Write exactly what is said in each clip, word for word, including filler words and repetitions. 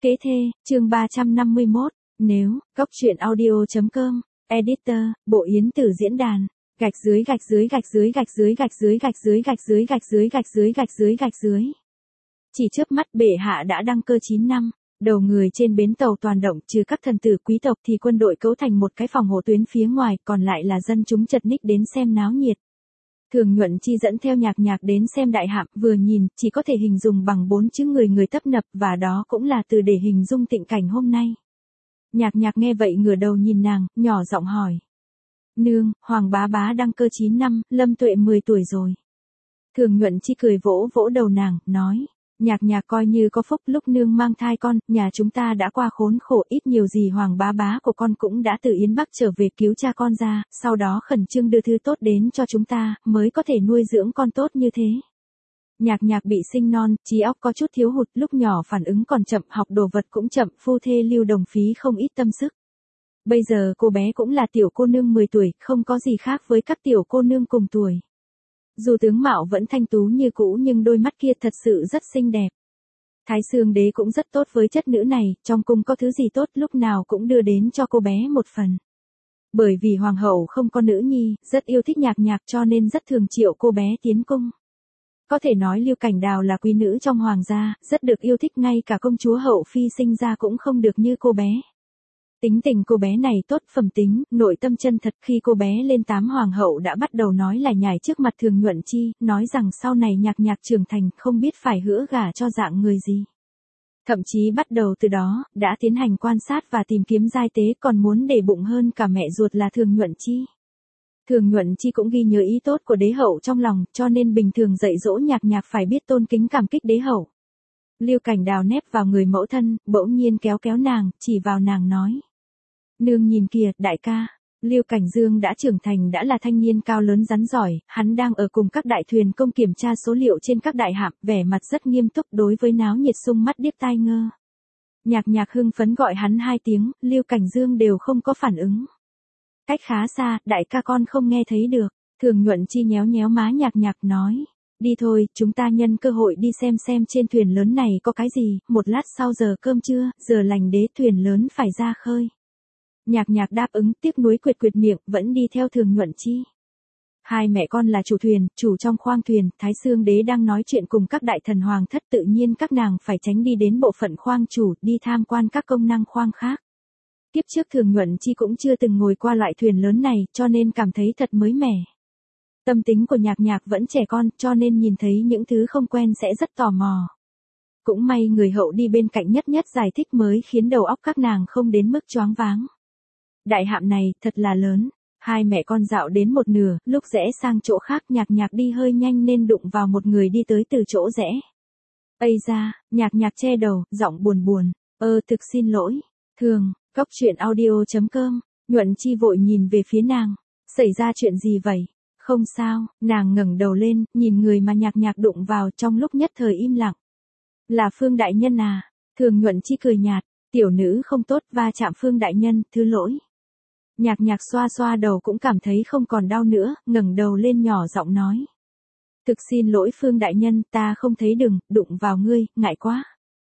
Kế thê, chương ba trăm năm mươi mốt, nếu, góc truyện audio.com, editor, Bộ Yến Tử diễn đàn, gạch dưới gạch dưới gạch dưới gạch dưới gạch dưới gạch dưới gạch dưới gạch dưới gạch dưới gạch dưới gạch dưới. Chỉ chớp mắt bệ hạ đã đăng cơ chín năm, đầu người trên bến tàu toàn động, trừ các thần tử quý tộc thì quân đội cấu thành một cái phòng hộ tuyến phía ngoài, còn lại là dân chúng chật ních đến xem náo nhiệt. Thường Nhuận Chi dẫn theo Nhạc Nhạc đến xem đại hạm, vừa nhìn, chỉ có thể hình dung bằng bốn chữ người người tấp nập, và đó cũng là từ để hình dung tình cảnh hôm nay. Nhạc Nhạc nghe vậy ngửa đầu nhìn nàng, nhỏ giọng hỏi. Nương, Hoàng bá bá đăng cơ chín năm, Lâm Tuệ mười tuổi rồi. Thường Nhuận Chi cười vỗ vỗ đầu nàng, nói. Nhạc Nhạc coi như có phúc, lúc nương mang thai con, nhà chúng ta đã qua khốn khổ, ít nhiều gì Hoàng bá bá của con cũng đã từ Yến Bắc trở về cứu cha con ra, sau đó khẩn trương đưa thư tốt đến cho chúng ta, mới có thể nuôi dưỡng con tốt như thế. Nhạc Nhạc bị sinh non, trí óc có chút thiếu hụt, lúc nhỏ phản ứng còn chậm, học đồ vật cũng chậm, phu thê lưu đồng phí không ít tâm sức. Bây giờ cô bé cũng là tiểu cô nương mười tuổi, không có gì khác với các tiểu cô nương cùng tuổi. Dù tướng mạo vẫn thanh tú như cũ nhưng đôi mắt kia thật sự rất xinh đẹp. Thái Sương Đế cũng rất tốt với chất nữ này, trong cung có thứ gì tốt lúc nào cũng đưa đến cho cô bé một phần. Bởi vì hoàng hậu không có nữ nhi, rất yêu thích Nhạc Nhạc cho nên rất thường triệu cô bé tiến cung. Có thể nói Lưu Cảnh Đào là quý nữ trong hoàng gia, rất được yêu thích, ngay cả công chúa hậu phi sinh ra cũng không được như cô bé. Tính tình cô bé này tốt, phẩm tính, nội tâm chân thật. Khi cô bé lên tám, hoàng hậu đã bắt đầu nói lại nhải trước mặt Thường Nhuận Chi, nói rằng sau này Nhạc Nhạc trưởng thành không biết phải hứa gả cho dạng người gì. Thậm chí bắt đầu từ đó, đã tiến hành quan sát và tìm kiếm giai tế, còn muốn để bụng hơn cả mẹ ruột là Thường Nhuận Chi. Thường Nhuận Chi cũng ghi nhớ ý tốt của đế hậu trong lòng, cho nên bình thường dạy dỗ Nhạc Nhạc phải biết tôn kính cảm kích đế hậu. Lưu Cảnh Đào nép vào người mẫu thân, bỗng nhiên kéo kéo nàng, chỉ vào nàng nói. Nương nhìn kìa, đại ca, Lưu Cảnh Dương đã trưởng thành, đã là thanh niên cao lớn rắn giỏi, hắn đang ở cùng các đại thuyền công kiểm tra số liệu trên các đại hạm, vẻ mặt rất nghiêm túc, đối với náo nhiệt sung mắt điếc tai ngơ. Nhạc Nhạc hưng phấn gọi hắn hai tiếng, Lưu Cảnh Dương đều không có phản ứng. Cách khá xa, đại ca con không nghe thấy được. Thường Nhuận Chi nhéo nhéo má Nhạc Nhạc nói. Đi thôi, chúng ta nhân cơ hội đi xem xem trên thuyền lớn này có cái gì, một lát sau giờ cơm trưa, giờ lành đế thuyền lớn phải ra khơi. Nhạc Nhạc đáp ứng, tiếc nuối quệt quệt miệng, vẫn đi theo Thường Nhuận Chi. Hai mẹ con là chủ thuyền, chủ trong khoang thuyền, Thái Sương Đế đang nói chuyện cùng các đại thần hoàng thất, tự nhiên các nàng phải tránh đi đến bộ phận khoang chủ, đi tham quan các công năng khoang khác. Kiếp trước Thường Nhuận Chi cũng chưa từng ngồi qua loại thuyền lớn này, cho nên cảm thấy thật mới mẻ. Tâm tính của Nhạc Nhạc vẫn trẻ con, cho nên nhìn thấy những thứ không quen sẽ rất tò mò. Cũng may người hậu đi bên cạnh nhất nhất giải thích mới khiến đầu óc các nàng không đến mức choáng váng. Đại hạm này, thật là lớn. Hai mẹ con dạo đến một nửa, lúc rẽ sang chỗ khác Nhạc Nhạc đi hơi nhanh nên đụng vào một người đi tới từ chỗ rẽ. Ây da, Nhạc Nhạc che đầu, giọng buồn buồn. Ơ thực xin lỗi. Thường, góc truyện audio.com, Nhuận Chi vội nhìn về phía nàng. Xảy ra chuyện gì vậy? Không sao, nàng ngẩng đầu lên, nhìn người mà Nhạc Nhạc đụng vào, trong lúc nhất thời im lặng. Là Phương đại nhân à? Thường Nhuận Chi cười nhạt, tiểu nữ không tốt, va chạm Phương đại nhân, thứ lỗi. Nhạc Nhạc xoa xoa đầu cũng cảm thấy không còn đau nữa, ngẩng đầu lên nhỏ giọng nói. Thực xin lỗi Phương đại nhân, ta không thấy đừng, đụng vào ngươi, ngại quá.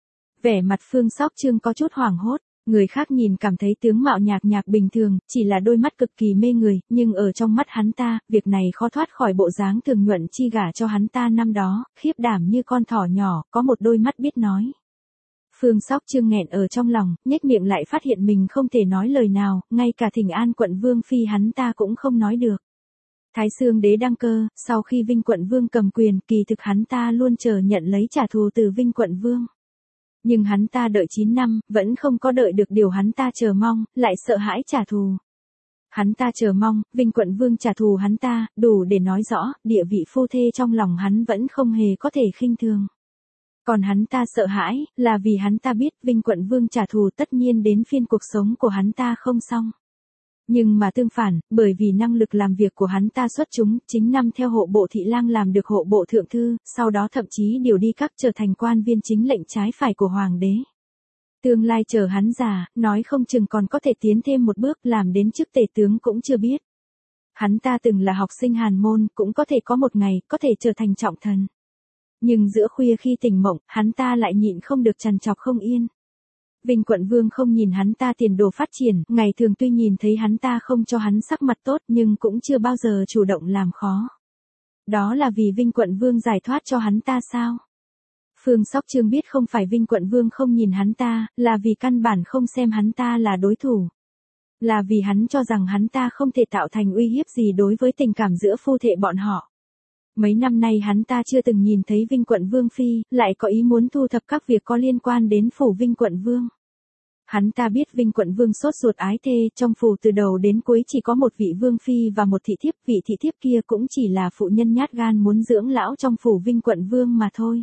Vẻ mặt Phương Sóc Trương có chút hoảng hốt, người khác nhìn cảm thấy tướng mạo Nhạc Nhạc bình thường, chỉ là đôi mắt cực kỳ mê người, nhưng ở trong mắt hắn ta, việc này khó thoát khỏi bộ dáng Thường Nhuận Chi gả cho hắn ta năm đó, khiếp đảm như con thỏ nhỏ, có một đôi mắt biết nói. Phương Sóc Trương nghẹn ở trong lòng, nhếch miệng lại phát hiện mình không thể nói lời nào, ngay cả Thỉnh An quận vương phi hắn ta cũng không nói được. Thái Sương Đế đăng cơ, sau khi Vinh quận vương cầm quyền, kỳ thực hắn ta luôn chờ nhận lấy trả thù từ Vinh quận vương. Nhưng hắn ta đợi chín năm, vẫn không có đợi được điều hắn ta chờ mong, lại sợ hãi trả thù. Hắn ta chờ mong, Vinh quận vương trả thù hắn ta, đủ để nói rõ, địa vị phu thê trong lòng hắn vẫn không hề có thể khinh thường. Còn hắn ta sợ hãi, là vì hắn ta biết Vinh quận vương trả thù tất nhiên đến phiên cuộc sống của hắn ta không xong. Nhưng mà tương phản, bởi vì năng lực làm việc của hắn ta xuất chúng, chính năm theo hộ bộ thị lang làm được hộ bộ thượng thư, sau đó thậm chí điều đi các trở thành quan viên chính lệnh trái phải của hoàng đế. Tương lai chờ hắn già, nói không chừng còn có thể tiến thêm một bước làm đến chức tể tướng cũng chưa biết. Hắn ta từng là học sinh hàn môn, cũng có thể có một ngày, có thể trở thành trọng thần. Nhưng giữa khuya khi tỉnh mộng, hắn ta lại nhịn không được trằn trọc không yên. Vinh Quận Vương không nhìn hắn ta tiền đồ phát triển, ngày thường tuy nhìn thấy hắn ta không cho hắn sắc mặt tốt nhưng cũng chưa bao giờ chủ động làm khó. Đó là vì Vinh Quận Vương giải thoát cho hắn ta sao? Phương Sóc Trương biết không phải Vinh Quận Vương không nhìn hắn ta, là vì căn bản không xem hắn ta là đối thủ. Là vì hắn cho rằng hắn ta không thể tạo thành uy hiếp gì đối với tình cảm giữa phu thê bọn họ. Mấy năm nay hắn ta chưa từng nhìn thấy Vinh Quận Vương Phi, lại có ý muốn thu thập các việc có liên quan đến phủ Vinh Quận Vương. Hắn ta biết Vinh Quận Vương sốt ruột ái thê, trong phủ từ đầu đến cuối chỉ có một vị Vương Phi và một thị thiếp, vị thị thiếp kia cũng chỉ là phụ nhân nhát gan muốn dưỡng lão trong phủ Vinh Quận Vương mà thôi.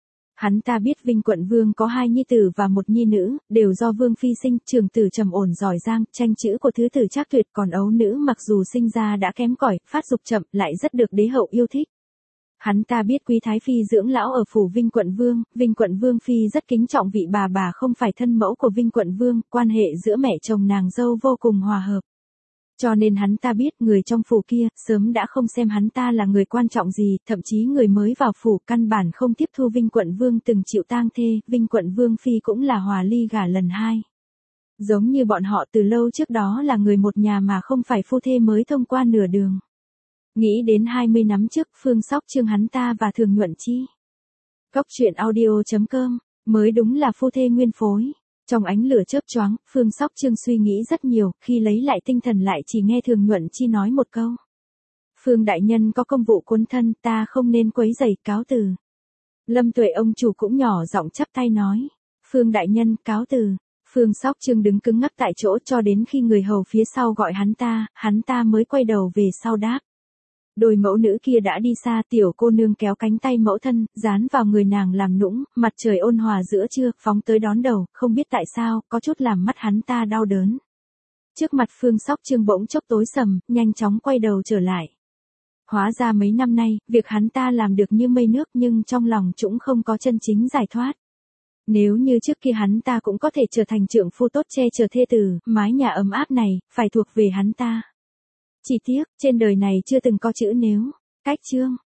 Hắn ta biết Vinh Quận Vương có hai nhi tử và một nhi nữ, đều do Vương Phi sinh, trường tử trầm ổn giỏi giang, tranh chữ của thứ tử trác tuyệt, còn ấu nữ mặc dù sinh ra đã kém cỏi, phát dục chậm, lại rất được đế hậu yêu thích. Hắn ta biết Quý Thái Phi dưỡng lão ở phủ Vinh Quận Vương, Vinh Quận Vương Phi rất kính trọng vị bà bà không phải thân mẫu của Vinh Quận Vương, quan hệ giữa mẹ chồng nàng dâu vô cùng hòa hợp. Cho nên hắn ta biết người trong phủ kia, sớm đã không xem hắn ta là người quan trọng gì, thậm chí người mới vào phủ căn bản không tiếp thu Vinh Quận Vương từng chịu tang thê, Vinh Quận Vương Phi cũng là hòa ly gả lần hai. Giống như bọn họ từ lâu trước đó là người một nhà mà không phải phu thê mới thông qua nửa đường. Nghĩ đến hai mươi năm trước, Phương Sóc Trương hắn ta và Thường Nhuận Chi. Cốc truyện audio chấm com, mới đúng là phu thê nguyên phối. Trong ánh lửa chớp choáng, Phương Sóc Trương suy nghĩ rất nhiều, khi lấy lại tinh thần lại chỉ nghe Thường Nhuận Chi nói một câu. Phương đại nhân có công vụ cuốn thân, ta không nên quấy rầy, cáo từ. Lâm Tuệ ông chủ cũng nhỏ giọng chắp tay nói. Phương đại nhân, cáo từ. Phương Sóc Trương đứng cứng ngắc tại chỗ cho đến khi người hầu phía sau gọi hắn ta, hắn ta mới quay đầu về sau đáp. Đôi mẫu nữ kia đã đi xa, tiểu cô nương kéo cánh tay mẫu thân, dán vào người nàng làm nũng, mặt trời ôn hòa giữa trưa, phóng tới đón đầu, không biết tại sao, có chút làm mắt hắn ta đau đớn. Trước mặt Phương Sóc Trương bỗng chốc tối sầm, nhanh chóng quay đầu trở lại. Hóa ra mấy năm nay, việc hắn ta làm được như mây nước nhưng trong lòng cũng không có chân chính giải thoát. Nếu như trước kia hắn ta cũng có thể trở thành trượng phu tốt che chở thê tử, mái nhà ấm áp này, phải thuộc về hắn ta. Chỉ tiếc, trên đời này chưa từng có chữ nếu. Cách chương.